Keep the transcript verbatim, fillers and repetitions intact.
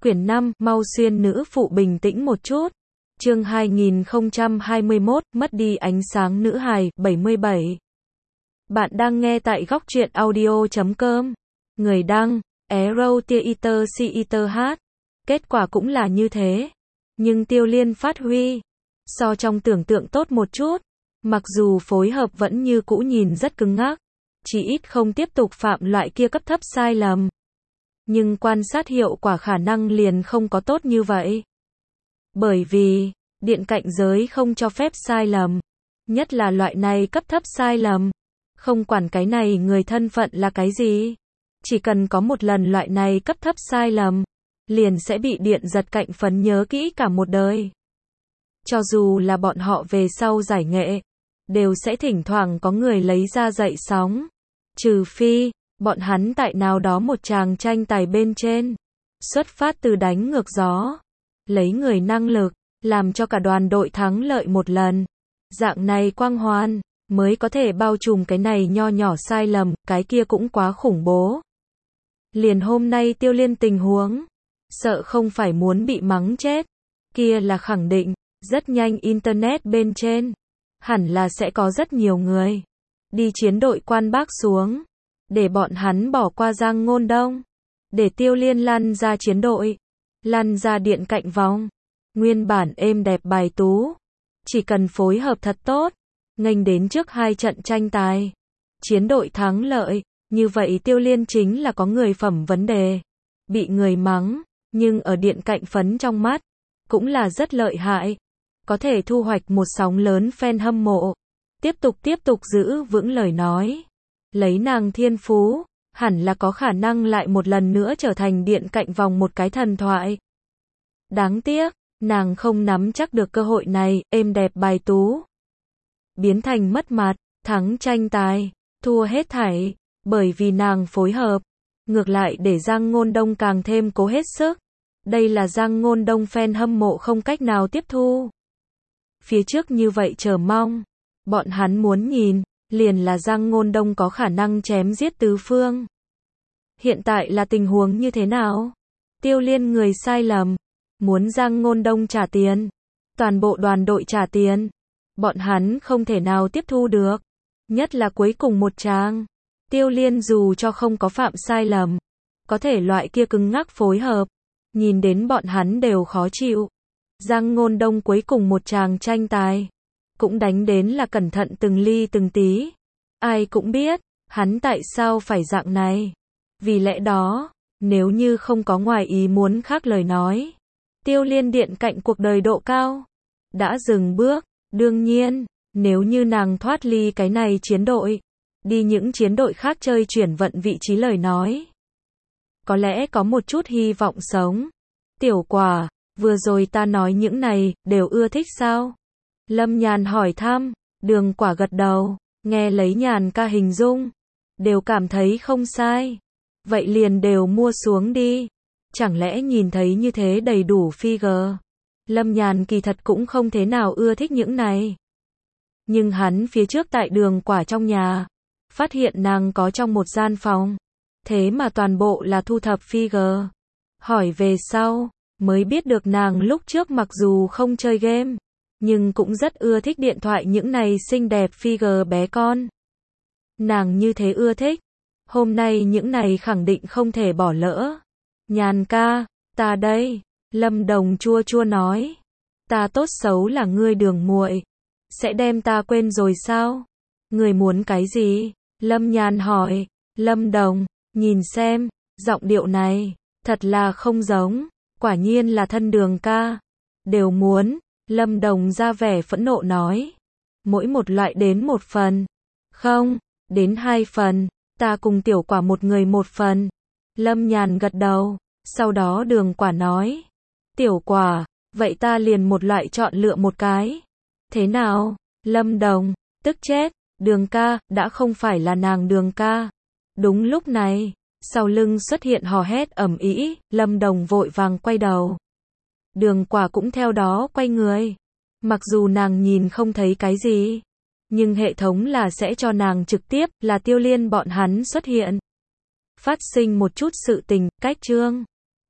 Quyển năm, mau xuyên nữ phụ bình tĩnh một chút. Chương hai nghìn không trăm hai mươi mốt, mất đi ánh sáng nữ hài, bảy mươi bảy. Bạn đang nghe tại góc truyện audio chấm com. Người đăng, Arrow Theater Theater hát. Kết quả cũng là như thế. Nhưng Tiêu Liên phát huy so trong tưởng tượng tốt một chút. Mặc dù phối hợp vẫn như cũ nhìn rất cứng ngắc, chỉ ít không tiếp tục phạm loại kia cấp thấp sai lầm. Nhưng quan sát hiệu quả khả năng liền không có tốt như vậy. Bởi vì, điện cạnh giới không cho phép sai lầm. Nhất là loại này cấp thấp sai lầm. Không quản cái này người thân phận là cái gì. Chỉ cần có một lần loại này cấp thấp sai lầm, liền sẽ bị điện giật cạnh phấn nhớ kỹ cả một đời. Cho dù là bọn họ về sau giải nghệ, đều sẽ thỉnh thoảng có người lấy ra dậy sóng. Trừ phi, bọn hắn tại nào đó một tràng tranh tài bên trên, xuất phát từ đánh ngược gió, lấy người năng lực, làm cho cả đoàn đội thắng lợi một lần. Dạng này quang hoàn, mới có thể bao trùm cái này nho nhỏ sai lầm, cái kia cũng quá khủng bố. Liền hôm nay Tiêu Liên tình huống, sợ không phải muốn bị mắng chết, kia là khẳng định, rất nhanh internet bên trên, hẳn là sẽ có rất nhiều người đi chiến đội quan bác xuống, để bọn hắn bỏ qua Giang Ngôn Đông, để Tiêu Liên lăn ra chiến đội, lăn ra điện cạnh vòng. Nguyên bản êm đẹp bài tú, chỉ cần phối hợp thật tốt, nghênh đến trước hai trận tranh tài, chiến đội thắng lợi, như vậy Tiêu Liên chính là có người phẩm vấn đề, bị người mắng, nhưng ở điện cạnh phấn trong mắt, cũng là rất lợi hại, có thể thu hoạch một sóng lớn fan hâm mộ, tiếp tục tiếp tục giữ vững lời nói. Lấy nàng thiên phú, hẳn là có khả năng lại một lần nữa trở thành điện cạnh vòng một cái thần thoại. Đáng tiếc, nàng không nắm chắc được cơ hội này, êm đẹp bài tú. Biến thành mất mặt, thắng tranh tài, thua hết thảy, bởi vì nàng phối hợp. Ngược lại để Giang Ngôn Đông càng thêm cố hết sức. Đây là Giang Ngôn Đông fan hâm mộ không cách nào tiếp thu. Phía trước như vậy chờ mong, bọn hắn muốn nhìn, liền là Giang Ngôn Đông có khả năng chém giết tứ phương. Hiện tại là tình huống như thế nào? Tiêu Liên người sai lầm, muốn Giang Ngôn Đông trả tiền, toàn bộ đoàn đội trả tiền, bọn hắn không thể nào tiếp thu được. Nhất là cuối cùng một tràng, Tiêu Liên dù cho không có phạm sai lầm, có thể loại kia cứng ngắc phối hợp, nhìn đến bọn hắn đều khó chịu. Giang Ngôn Đông cuối cùng một tràng tranh tài, cũng đánh đến là cẩn thận từng ly từng tí. Ai cũng biết, hắn tại sao phải dạng này. Vì lẽ đó, nếu như không có ngoài ý muốn khác lời nói, Tiêu Liên điện cạnh cuộc đời độ cao đã dừng bước. Đương nhiên, nếu như nàng thoát ly cái này chiến đội, đi những chiến đội khác chơi chuyển vận vị trí lời nói, có lẽ có một chút hy vọng sống. Tiểu Quả, vừa rồi ta nói những này, đều ưa thích sao? Lâm Nhàn hỏi thăm. Đường Quả gật đầu, nghe lấy Nhàn ca hình dung, đều cảm thấy không sai. Vậy liền đều mua xuống đi. Chẳng lẽ nhìn thấy như thế đầy đủ figure? Lâm Nhàn kỳ thật cũng không thế nào ưa thích những này. Nhưng hắn phía trước tại Đường Quả trong nhà, phát hiện nàng có trong một gian phòng, thế mà toàn bộ là thu thập figure. Hỏi về sau, mới biết được nàng lúc trước mặc dù không chơi game, nhưng cũng rất ưa thích điện thoại những này xinh đẹp figure bé con. Nàng như thế ưa thích, hôm nay những này khẳng định không thể bỏ lỡ. Nhàn ca, ta đây, Lâm Đồng chua chua nói. Ta tốt xấu là ngươi Đường muội, sẽ đem ta quên rồi sao? Ngươi muốn cái gì? Lâm Nhàn hỏi. Lâm Đồng, nhìn xem, giọng điệu này, thật là không giống, quả nhiên là thân Đường ca. Đều muốn, Lâm Đồng ra vẻ phẫn nộ nói. Mỗi một loại đến một phần. Không, đến hai phần, ta cùng Tiểu Quả một người một phần. Lâm Nhàn gật đầu, sau đó Đường Quả nói. Tiểu Quả, vậy ta liền một loại chọn lựa một cái. Thế nào? Lâm Đồng, tức chết, Đường ca, đã không phải là nàng Đường ca. Đúng lúc này, sau lưng xuất hiện hò hét ầm ĩ, Lâm Đồng vội vàng quay đầu. Đường Quả cũng theo đó quay người. Mặc dù nàng nhìn không thấy cái gì, nhưng hệ thống là sẽ cho nàng trực tiếp là Tiêu Liên bọn hắn xuất hiện. Phát sinh một chút sự tình, cách chương.